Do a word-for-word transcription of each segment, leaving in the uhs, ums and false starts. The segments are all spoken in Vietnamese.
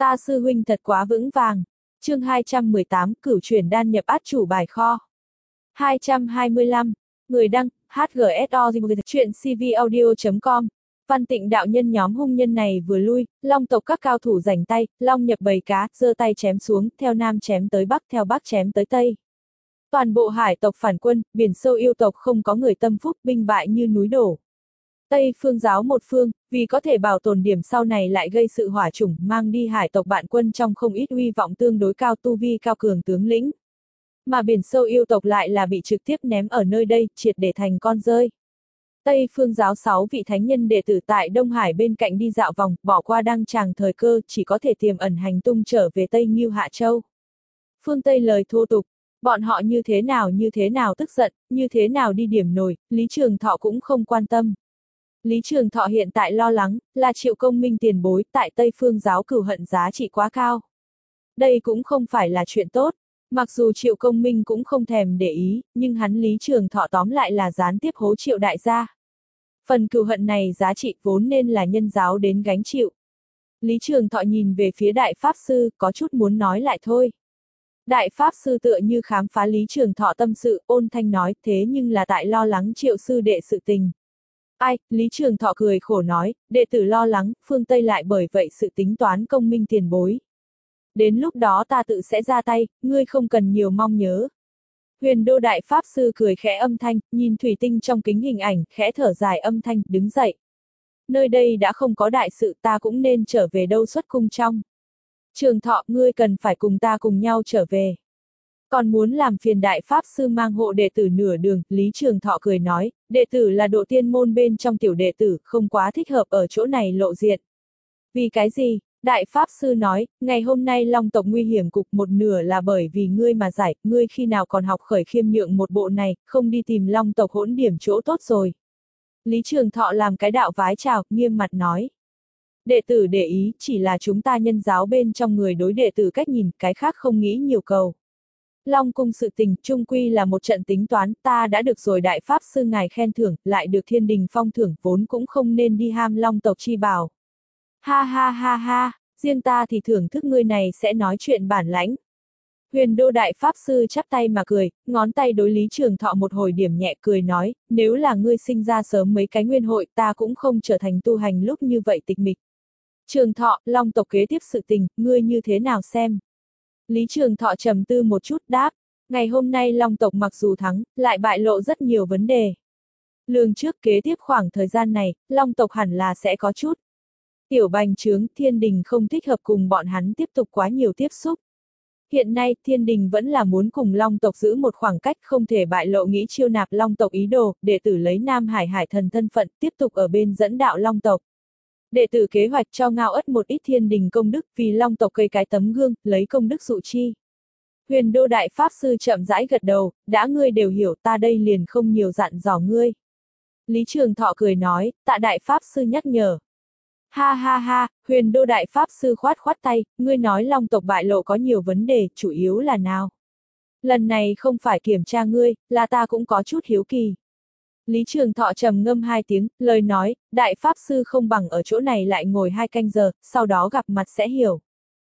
Ta sư huynh thật quá vững vàng. Chương hai trăm mười tám, cửu chuyển đan nhập át chủ bài kho. hai trăm hai mươi lăm, người đăng, hát giê ét o chuyện cvaudio chấm com. Văn Tịnh đạo nhân nhóm hung nhân này vừa lui, Long tộc các cao thủ rảnh tay, Long nhập bầy cá, giơ tay chém xuống, theo Nam chém tới Bắc, theo Bắc chém tới Tây. Toàn bộ hải tộc phản quân, biển sâu yêu tộc không có người tâm phúc, binh bại như núi đổ. Tây phương giáo một phương, vì có thể bảo tồn điểm sau này lại gây sự hỏa chủng, mang đi hải tộc bạn quân trong không ít uy vọng tương đối cao tu vi cao cường tướng lĩnh. Mà biển sâu yêu tộc lại là bị trực tiếp ném ở nơi đây, triệt để thành con rơi. Tây phương giáo sáu vị thánh nhân đệ tử tại Đông Hải bên cạnh đi dạo vòng, bỏ qua đăng tràng thời cơ, chỉ có thể tiềm ẩn hành tung trở về Tây Ngưu Hạ Châu. Phương Tây lời thô tục, bọn họ như thế nào như thế nào tức giận, như thế nào đi điểm nổi, Lý Trường Thọ cũng không quan tâm. Lý Trường Thọ hiện tại lo lắng, là Triệu Công Minh tiền bối, tại Tây phương giáo cửu hận giá trị quá cao. Đây cũng không phải là chuyện tốt, mặc dù Triệu Công Minh cũng không thèm để ý, nhưng hắn Lý Trường Thọ tóm lại là gián tiếp hố Triệu đại gia. Phần cửu hận này giá trị vốn nên là nhân giáo đến gánh chịu. Lý Trường Thọ nhìn về phía Đại Pháp Sư, có chút muốn nói lại thôi. Đại Pháp Sư tựa như khám phá Lý Trường Thọ tâm sự, ôn thanh nói, thế nhưng là tại lo lắng Triệu sư đệ sự tình. Ai, Lý Trường Thọ cười khổ nói, đệ tử lo lắng, phương Tây lại bởi vậy sự tính toán Công Minh tiền bối. Đến lúc đó ta tự sẽ ra tay, ngươi không cần nhiều mong nhớ. Huyền Đô Đại Pháp Sư cười khẽ âm thanh, nhìn thủy tinh trong kính hình ảnh, khẽ thở dài âm thanh, đứng dậy. Nơi đây đã không có đại sự, ta cũng nên trở về đâu xuất cung trong. Trường Thọ, ngươi cần phải cùng ta cùng nhau trở về. Còn muốn làm phiền Đại Pháp Sư mang hộ đệ tử nửa đường, Lý Trường Thọ cười nói, đệ tử là độ tiên môn bên trong tiểu đệ tử, không quá thích hợp ở chỗ này lộ diện. Vì cái gì? Đại Pháp Sư nói, ngày hôm nay Long tộc nguy hiểm cục một nửa là bởi vì ngươi mà giải, ngươi khi nào còn học khởi khiêm nhượng một bộ này, không đi tìm Long tộc hỗn điểm chỗ tốt rồi. Lý Trường Thọ làm cái đạo vái chào, nghiêm mặt nói. Đệ tử để ý, chỉ là chúng ta nhân giáo bên trong người đối đệ tử cách nhìn, cái khác không nghĩ nhiều cầu. Long cung sự tình, chung quy là một trận tính toán, ta đã được rồi Đại Pháp Sư ngài khen thưởng, lại được thiên đình phong thưởng, vốn cũng không nên đi ham Long tộc chi bảo. Ha ha ha ha, riêng ta thì thưởng thức ngươi này sẽ nói chuyện bản lãnh. Huyền Đô Đại Pháp Sư chắp tay mà cười, ngón tay đối Lý Trường Thọ một hồi điểm nhẹ cười nói, nếu là ngươi sinh ra sớm mấy cái nguyên hội ta cũng không trở thành tu hành lúc như vậy tịch mịch. Trường Thọ, Long tộc kế tiếp sự tình, ngươi như thế nào xem? Lý Trường Thọ trầm tư một chút đáp, ngày hôm nay Long tộc mặc dù thắng, lại bại lộ rất nhiều vấn đề. Lường trước kế tiếp khoảng thời gian này, Long tộc hẳn là sẽ có chút. Tiểu bành trướng, thiên đình không thích hợp cùng bọn hắn tiếp tục quá nhiều tiếp xúc. Hiện nay, thiên đình vẫn là muốn cùng Long tộc giữ một khoảng cách không thể bại lộ nghĩ chiêu nạp Long tộc ý đồ, đệ tử lấy Nam Hải Hải thần thân phận tiếp tục ở bên dẫn đạo Long tộc. Đệ tử kế hoạch cho Ngao Ất một ít thiên đình công đức vì Long tộc cây cái tấm gương, lấy công đức dụ chi. Huyền Đô Đại Pháp Sư chậm rãi gật đầu, đã ngươi đều hiểu ta đây liền không nhiều dặn dò ngươi. Lý Trường Thọ cười nói, tạ Đại Pháp Sư nhắc nhở. Ha ha ha, Huyền Đô Đại Pháp Sư khoát khoát tay, ngươi nói Long tộc bại lộ có nhiều vấn đề, chủ yếu là nào? Lần này không phải kiểm tra ngươi, là ta cũng có chút hiếu kỳ. Lý Trường Thọ trầm ngâm hai tiếng, lời nói, Đại Pháp Sư không bằng ở chỗ này lại ngồi hai canh giờ, sau đó gặp mặt sẽ hiểu.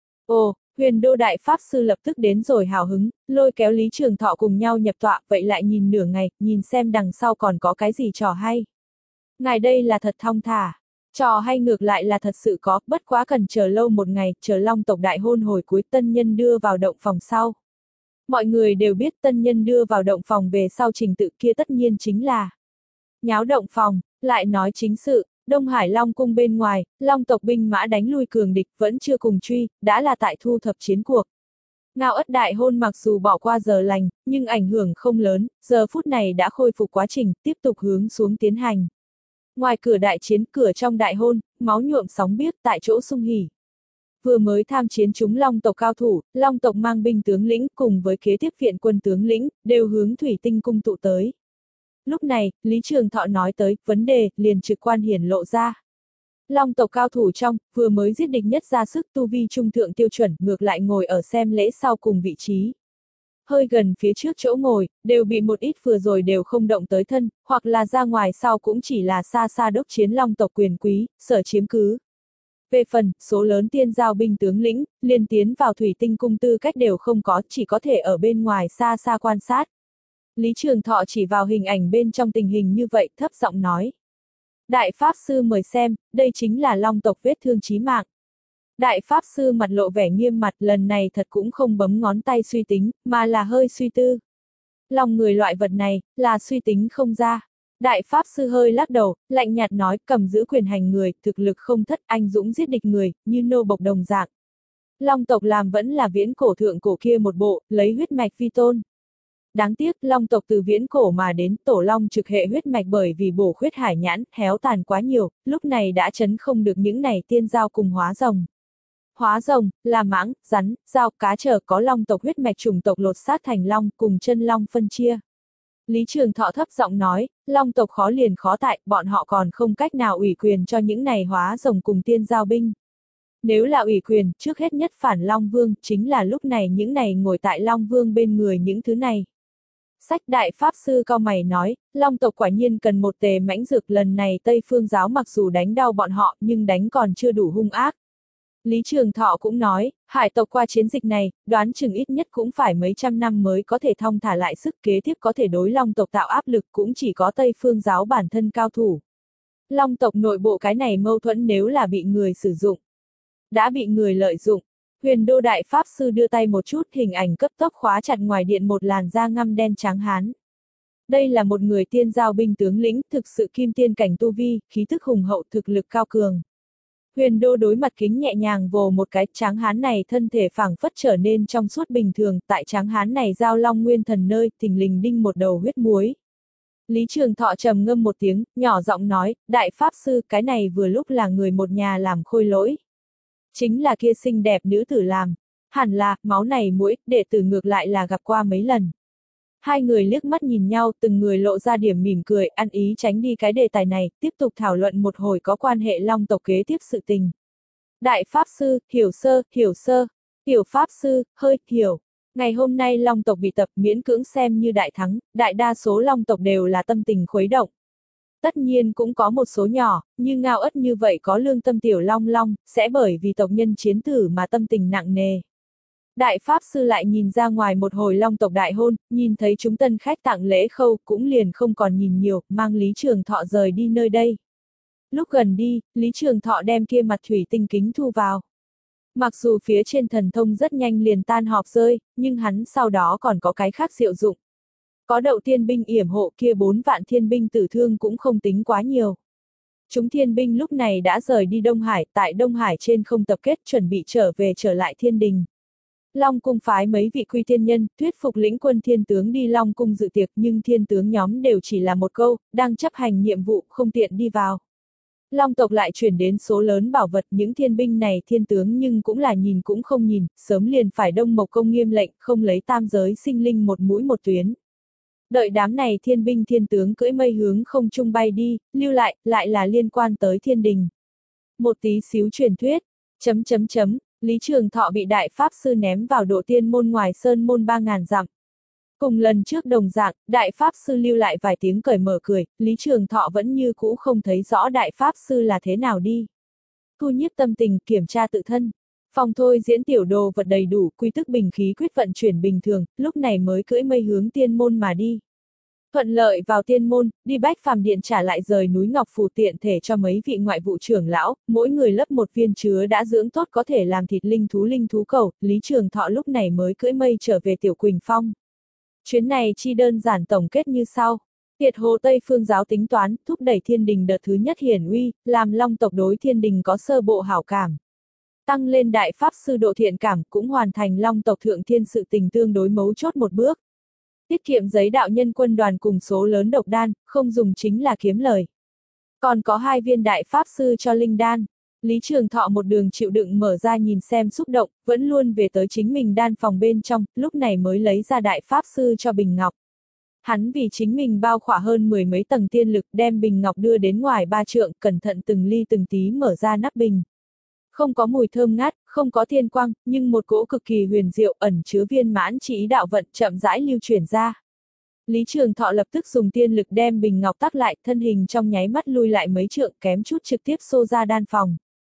Ồ, Huyền Đô Đại Pháp Sư lập tức đến rồi hào hứng, lôi kéo Lý Trường Thọ cùng nhau nhập tọa, vậy lại nhìn nửa ngày, nhìn xem đằng sau còn có cái gì trò hay. Ngài đây là thật thong thả. Trò hay ngược lại là thật sự có, bất quá cần chờ lâu một ngày, chờ Long tộc đại hôn hồi cuối tân nhân đưa vào động phòng sau. Mọi người đều biết tân nhân đưa vào động phòng về sau trình tự kia tất nhiên chính là nháo động phòng, lại nói chính sự, Đông Hải Long cung bên ngoài, Long tộc binh mã đánh lui cường địch vẫn chưa cùng truy, đã là tại thu thập chiến cuộc. Ngao Ất đại hôn mặc dù bỏ qua giờ lành, nhưng ảnh hưởng không lớn, giờ phút này đã khôi phục quá trình, tiếp tục hướng xuống tiến hành. Ngoài cửa đại chiến, cửa trong đại hôn, máu nhuộm sóng biếc tại chỗ sung hỉ. Vừa mới tham chiến chúng Long tộc cao thủ, Long tộc mang binh tướng lĩnh cùng với kế tiếp viện quân tướng lĩnh, đều hướng Thủy Tinh cung tụ tới. Lúc này, Lý Trường Thọ nói tới, vấn đề, liền trực quan hiển lộ ra. Long tộc cao thủ trong, vừa mới giết địch nhất ra sức tu vi trung thượng tiêu chuẩn, ngược lại ngồi ở xem lễ sau cùng vị trí. Hơi gần phía trước chỗ ngồi, đều bị một ít vừa rồi đều không động tới thân, hoặc là ra ngoài sau cũng chỉ là xa xa đốc chiến Long tộc quyền quý, sở chiếm cứ. Về phần, số lớn tiên giao binh tướng lĩnh, liên tiến vào thủy tinh cung tư cách đều không có, chỉ có thể ở bên ngoài xa xa quan sát. Lý Trường Thọ chỉ vào hình ảnh bên trong tình hình như vậy, thấp giọng nói. Đại Pháp Sư mời xem, đây chính là Long tộc vết thương chí mạng. Đại Pháp Sư mặt lộ vẻ nghiêm mặt, lần này thật cũng không bấm ngón tay suy tính, mà là hơi suy tư. Lòng người loại vật này, là suy tính không ra. Đại Pháp Sư hơi lắc đầu, lạnh nhạt nói, cầm giữ quyền hành người, thực lực không thất, anh dũng giết địch người, như nô bộc đồng dạng. Long tộc làm vẫn là viễn cổ thượng cổ kia một bộ, lấy huyết mạch vi tôn. Đáng tiếc, Long tộc từ viễn cổ mà đến, tổ Long trực hệ huyết mạch bởi vì bổ khuyết hải nhãn, héo tàn quá nhiều, lúc này đã chấn không được những này tiên giao cùng hóa rồng. Hóa rồng, là mãng, rắn, dao, cá trở có Long tộc huyết mạch chủng tộc lột xác thành Long, cùng chân Long phân chia. Lý Trường Thọ thấp giọng nói, Long tộc khó liền khó tại, bọn họ còn không cách nào ủy quyền cho những này hóa rồng cùng tiên giao binh. Nếu là ủy quyền, trước hết nhất phản Long Vương, chính là lúc này những này ngồi tại Long Vương bên người những thứ này. Sách Đại Pháp Sư cao mày nói, Long tộc quả nhiên cần một tề mãnh dược, lần này Tây Phương giáo mặc dù đánh đau bọn họ nhưng đánh còn chưa đủ hung ác. Lý Trường Thọ cũng nói, hải tộc qua chiến dịch này, đoán chừng ít nhất cũng phải mấy trăm năm mới có thể thong thả lại sức, kế tiếp có thể đối Long tộc tạo áp lực cũng chỉ có Tây Phương giáo bản thân cao thủ. Long tộc nội bộ cái này mâu thuẫn nếu là bị người sử dụng, đã bị người lợi dụng. Huyền Đô Đại Pháp Sư đưa tay một chút, hình ảnh cấp tốc khóa chặt ngoài điện một làn da ngăm đen trắng hán. Đây là một người tiên giao binh tướng lĩnh, thực sự kim tiên cảnh tu vi, khí thức hùng hậu, thực lực cao cường. Huyền Đô đối mặt kính nhẹ nhàng vồ một cái, tráng hán này thân thể phảng phất trở nên trong suốt bình thường, tại tráng hán này giao long nguyên thần nơi, thình lình đinh một đầu huyết muối. Lý Trường Thọ trầm ngâm một tiếng, nhỏ giọng nói, Đại Pháp Sư, cái này vừa lúc là người một nhà làm khôi lỗi. Chính là kia xinh đẹp nữ tử làm. Hẳn là, máu này muỗi, đệ tử ngược lại là gặp qua mấy lần. Hai người liếc mắt nhìn nhau, từng người lộ ra điểm mỉm cười, ăn ý tránh đi cái đề tài này, tiếp tục thảo luận một hồi có quan hệ Long tộc kế tiếp sự tình. Đại Pháp Sư, hiểu sơ, hiểu sơ, Tiểu Pháp Sư, hơi, hiểu. Ngày hôm nay Long tộc bị tập miễn cưỡng xem như đại thắng, đại đa số Long tộc đều là tâm tình khuấy động. Tất nhiên cũng có một số nhỏ, như ngao ất như vậy có lương tâm tiểu long long, sẽ bởi vì tộc nhân chiến tử mà tâm tình nặng nề. Đại Pháp Sư lại nhìn ra ngoài một hồi Long tộc đại hôn, nhìn thấy chúng tân khách tặng lễ khâu, cũng liền không còn nhìn nhiều, mang Lý Trường Thọ rời đi nơi đây. Lúc gần đi, Lý Trường Thọ đem kia mặt thủy tinh kính thu vào. Mặc dù phía trên thần thông rất nhanh liền tan họp rơi, nhưng hắn sau đó còn có cái khác diệu dụng. Có đậu thiên binh yểm hộ, kia bốn vạn thiên binh tử thương cũng không tính quá nhiều. Chúng thiên binh lúc này đã rời đi Đông Hải, tại Đông Hải trên không tập kết chuẩn bị trở về trở lại thiên đình. Long cung phái mấy vị quy thiên nhân, thuyết phục lĩnh quân thiên tướng đi Long cung dự tiệc, nhưng thiên tướng nhóm đều chỉ là một câu, đang chấp hành nhiệm vụ, không tiện đi vào. Long tộc lại chuyển đến số lớn bảo vật, những thiên binh này thiên tướng nhưng cũng là nhìn cũng không nhìn, sớm liền phải Đông Mộc Công nghiêm lệnh, không lấy tam giới sinh linh một mũi một tuyến. Đợi đám này thiên binh thiên tướng cưỡi mây hướng không trung bay đi, lưu lại, lại là liên quan tới thiên đình. Một tí xíu truyền thuyết, chấm chấm chấm, Lý Trường Thọ bị Đại Pháp Sư ném vào độ tiên môn ngoài sơn môn ba ngàn dặm. Cùng lần trước đồng dạng, Đại Pháp Sư lưu lại vài tiếng cởi mở cười, Lý Trường Thọ vẫn như cũ không thấy rõ Đại Pháp Sư là thế nào đi. Thu nhiếp tâm tình, kiểm tra tự thân. Phòng thôi diễn tiểu đồ vật đầy đủ, quy tức bình khí quyết vận chuyển bình thường, lúc này mới cưỡi mây hướng tiên môn mà đi. Thuận lợi vào tiên môn, đi Bách Phàm Điện trả lại rời núi Ngọc Phù tiện thể cho mấy vị ngoại vụ trưởng lão, mỗi người lấp một viên chứa đã dưỡng tốt có thể làm thịt linh thú linh thú cầu, Lý Trường Thọ lúc này mới cưỡi mây trở về Tiểu Quỳnh Phong. Chuyến này chi đơn giản tổng kết như sau. Tiệt hồ Tây Phương giáo tính toán, thúc đẩy thiên đình đợt thứ nhất hiển uy, làm Long tộc đối thiên đình có sơ bộ hảo cảm. Tăng lên Đại Pháp Sư độ thiện cảm, cũng hoàn thành Long tộc thượng thiên sự tình tương đối mấu chốt một bước. Tiết kiệm giấy đạo nhân quân đoàn cùng số lớn độc đan, không dùng chính là kiếm lời. Còn có hai viên Đại Pháp Sư cho linh đan. Lý Trường Thọ một đường chịu đựng mở ra nhìn xem xúc động, vẫn luôn về tới chính mình đan phòng bên trong, lúc này mới lấy ra Đại Pháp Sư cho bình ngọc. Hắn vì chính mình bao khỏa hơn mười mấy tầng tiên lực đem bình ngọc đưa đến ngoài ba trượng, cẩn thận từng ly từng tí mở ra nắp bình. Không có mùi thơm ngát, không có thiên quang, nhưng một cỗ cực kỳ huyền diệu ẩn chứa viên mãn chỉ đạo vận chậm rãi lưu chuyển ra. Lý Trường Thọ lập tức dùng tiên lực đem bình ngọc tắc lại, thân hình trong nháy mắt lui lại mấy trượng kém chút trực tiếp xô ra đan phòng.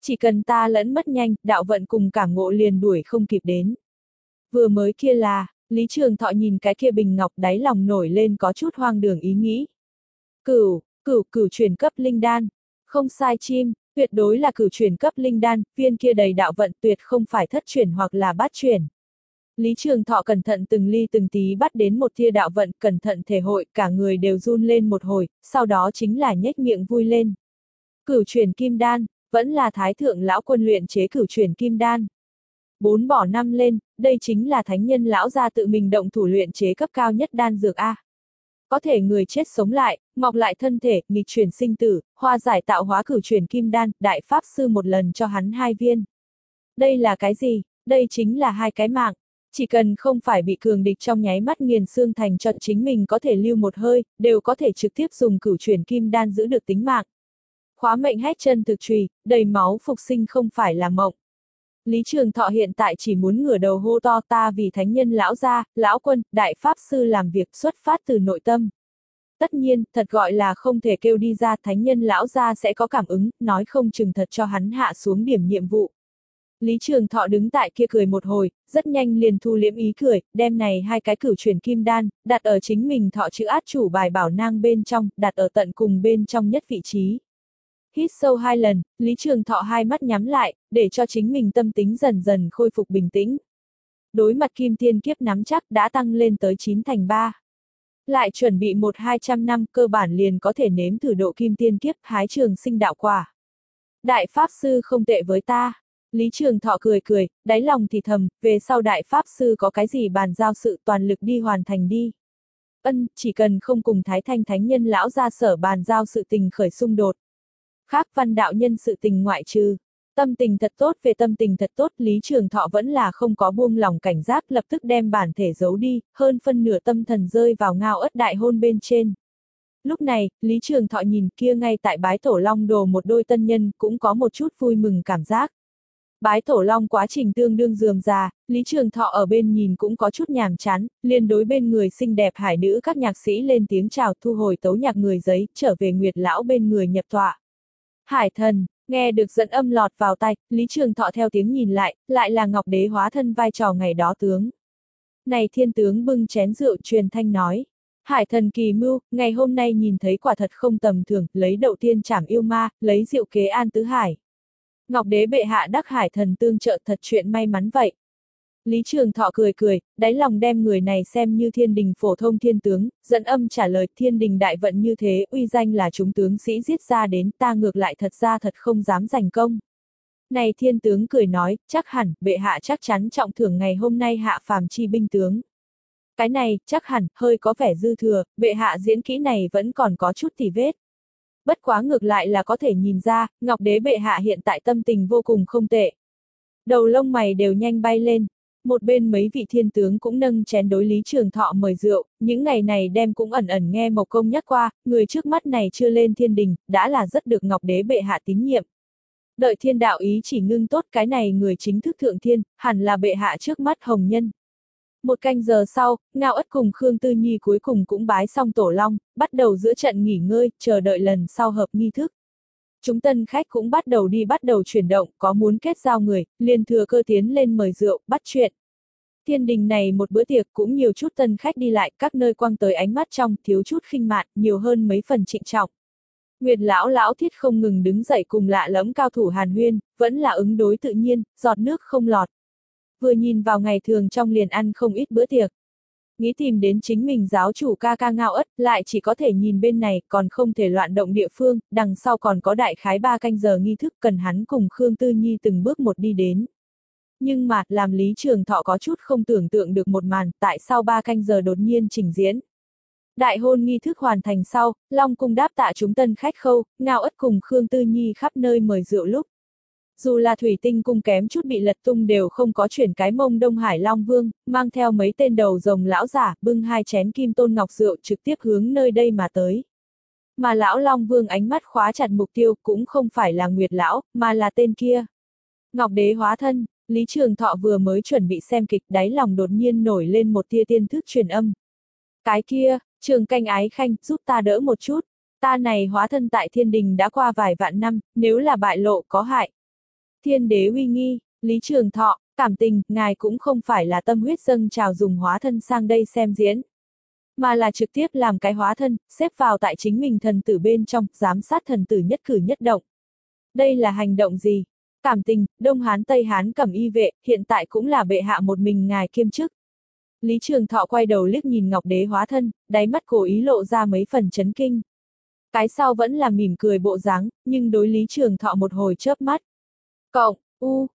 Chỉ cần ta lẫn mất nhanh, đạo vận cùng cảm ngộ liền đuổi không kịp đến. Vừa mới kia là, Lý Trường Thọ nhìn cái kia bình ngọc đáy lòng nổi lên có chút hoang đường ý nghĩ. Cửu, cửu, cửu chuyển cấp linh đan. Không sai chim, tuyệt đối là cửu chuyển cấp linh đan, viên kia đầy đạo vận tuyệt không phải thất chuyển hoặc là bát chuyển. Lý Trường Thọ cẩn thận từng ly từng tí bắt đến một tia đạo vận, cẩn thận thể hội, cả người đều run lên một hồi, sau đó chính là nhếch miệng vui lên. Cửu chuyển kim đan, vẫn là thái thượng lão quân luyện chế cửu chuyển kim đan. Bốn bỏ năm lên, đây chính là thánh nhân lão gia tự mình động thủ luyện chế cấp cao nhất đan dược A. Có thể người chết sống lại, mọc lại thân thể, nghịch chuyển sinh tử, hoa giải tạo hóa cửu chuyển kim đan, đại pháp sư một lần cho hắn hai viên. Đây là cái gì? Đây chính là hai cái mạng. Chỉ cần không phải bị cường địch trong nháy mắt nghiền xương thành cho chính mình có thể lưu một hơi, đều có thể trực tiếp dùng cửu chuyển kim đan giữ được tính mạng. Khóa mệnh hét chân thực trùy, đầy máu phục sinh không phải là mộng. Lý Trường Thọ hiện tại chỉ muốn ngửa đầu hô to ta vì thánh nhân lão gia, lão quân, đại pháp sư làm việc xuất phát từ nội tâm. Tất nhiên, thật gọi là không thể kêu đi ra, thánh nhân lão gia sẽ có cảm ứng, nói không chừng thật cho hắn hạ xuống điểm nhiệm vụ. Lý Trường Thọ đứng tại kia cười một hồi, rất nhanh liền thu liễm ý cười, đem này hai cái cửu chuyển kim đan, đặt ở chính mình thọ chữ át chủ bài bảo nang bên trong, đặt ở tận cùng bên trong nhất vị trí. Hít sâu hai lần, Lý Trường Thọ hai mắt nhắm lại, để cho chính mình tâm tính dần dần khôi phục bình tĩnh. Đối mặt kim thiên kiếp nắm chắc đã tăng lên tới chín thành ba. Lại chuẩn bị một hai trăm năm cơ bản liền có thể nếm thử độ kim thiên kiếp hái trường sinh đạo quả. Đại Pháp Sư không tệ với ta. Lý Trường Thọ cười cười, đáy lòng thì thầm, về sau Đại Pháp Sư có cái gì bàn giao sự toàn lực đi hoàn thành đi. Ân, chỉ cần không cùng Thái Thanh Thánh Nhân lão ra sở bàn giao sự tình khởi xung đột. Khác văn đạo nhân sự tình ngoại trừ. Tâm tình thật tốt về tâm tình thật tốt, Lý Trường Thọ vẫn là không có buông lòng cảnh giác, lập tức đem bản thể giấu đi, hơn phân nửa tâm thần rơi vào ngao ất đại hôn bên trên. Lúc này, Lý Trường Thọ nhìn kia ngay tại bái tổ long đồ một đôi tân nhân, cũng có một chút vui mừng cảm giác. Bái tổ long quá trình tương đương rườm rà, Lý Trường Thọ ở bên nhìn cũng có chút nhàm chán, liền đối bên người xinh đẹp hải nữ các nhạc sĩ lên tiếng chào, thu hồi tấu nhạc người giấy, trở về Nguyệt lão bên người nhập tọa. Hải thần, nghe được dẫn âm lọt vào tai, Lý Trường Thọ theo tiếng nhìn lại, lại là Ngọc Đế hóa thân vai trò ngày đó tướng. Này thiên tướng bưng chén rượu truyền thanh nói. Hải thần kỳ mưu, ngày hôm nay nhìn thấy quả thật không tầm thường, lấy đậu tiên trảm yêu ma, lấy diệu kế an tứ hải. Ngọc Đế bệ hạ đắc hải thần tương trợ, thật chuyện may mắn vậy. Lý Trường Thọ cười cười, đáy lòng đem người này xem như thiên đình phổ thông thiên tướng, dẫn âm trả lời thiên đình đại vận như thế, uy danh là chúng tướng sĩ giết ra đến, ta ngược lại thật ra thật không dám giành công. Này thiên tướng cười nói, chắc hẳn, bệ hạ chắc chắn trọng thưởng ngày hôm nay hạ phàm chi binh tướng. Cái này, chắc hẳn, hơi có vẻ dư thừa, bệ hạ diễn kỹ này vẫn còn có chút tỉ vết. Bất quá ngược lại là có thể nhìn ra, Ngọc Đế bệ hạ hiện tại tâm tình vô cùng không tệ. Đầu lông mày đều nhanh bay lên. Một bên mấy vị thiên tướng cũng nâng chén đối Lý Trường Thọ mời rượu, những ngày này đem cũng ẩn ẩn nghe Mộc Công nhắc qua, người trước mắt này chưa lên thiên đình, đã là rất được Ngọc Đế bệ hạ tín nhiệm. Đợi thiên đạo ý chỉ ngưng tốt, cái này người chính thức thượng thiên, hẳn là bệ hạ trước mắt hồng nhân. Một canh giờ sau, Ngao Ất cùng Khương Tư Nhi cuối cùng cũng bái xong tổ long, bắt đầu giữa trận nghỉ ngơi, chờ đợi lần sau hợp nghi thức. Chúng tân khách cũng bắt đầu đi bắt đầu chuyển động, có muốn kết giao người, liền thừa cơ tiến lên mời rượu, bắt chuyện. Thiên đình này một bữa tiệc cũng nhiều chút tân khách đi lại, các nơi quăng tới ánh mắt trong, thiếu chút khinh mạn, nhiều hơn mấy phần trịnh trọng. Nguyệt lão lão thiết không ngừng đứng dậy cùng lạ lẫm cao thủ hàn huyên, vẫn là ứng đối tự nhiên, giọt nước không lọt. Vừa nhìn vào ngày thường trong liền ăn không ít bữa tiệc. Nghĩ tìm đến chính mình giáo chủ ca ca Ngao Ất, lại chỉ có thể nhìn bên này, còn không thể loạn động địa phương, đằng sau còn có đại khái ba canh giờ nghi thức cần hắn cùng Khương Tư Nhi từng bước một đi đến. Nhưng mà, làm Lý Trường Thọ có chút không tưởng tượng được một màn, tại sao ba canh giờ đột nhiên trình diễn. Đại hôn nghi thức hoàn thành sau, Long cung đáp tạ chúng tân khách khâu, Ngao Ất cùng Khương Tư Nhi khắp nơi mời rượu lúc. Dù là thủy tinh cung kém chút bị lật tung đều không có chuyển cái mông Đông Hải Long Vương, mang theo mấy tên đầu rồng lão giả, bưng hai chén kim tôn ngọc rượu trực tiếp hướng nơi đây mà tới. Mà lão Long Vương ánh mắt khóa chặt mục tiêu cũng không phải là Nguyệt lão, mà là tên kia. Ngọc Đế hóa thân, Lý Trường Thọ vừa mới chuẩn bị xem kịch, đáy lòng đột nhiên nổi lên một tia tiên thức truyền âm. Cái kia, Trường Canh Ái Khanh, giúp ta đỡ một chút. Ta này hóa thân tại thiên đình đã qua vài vạn năm, nếu là bại lộ có hại. Thiên đế uy nghi, Lý Trường Thọ, cảm tình, ngài cũng không phải là tâm huyết dâng trào dùng hóa thân sang đây xem diễn. Mà là trực tiếp làm cái hóa thân, xếp vào tại chính mình thần tử bên trong, giám sát thần tử nhất cử nhất động. Đây là hành động gì? Cảm tình, Đông Hán Tây Hán cẩm y vệ, hiện tại cũng là bệ hạ một mình ngài kiêm chức. Lý Trường Thọ quay đầu liếc nhìn Ngọc Đế hóa thân, đáy mắt cố ý lộ ra mấy phần chấn kinh. Cái sau vẫn là mỉm cười bộ dáng, nhưng đối Lý Trường Thọ một hồi chớp mắt. Cộng, u,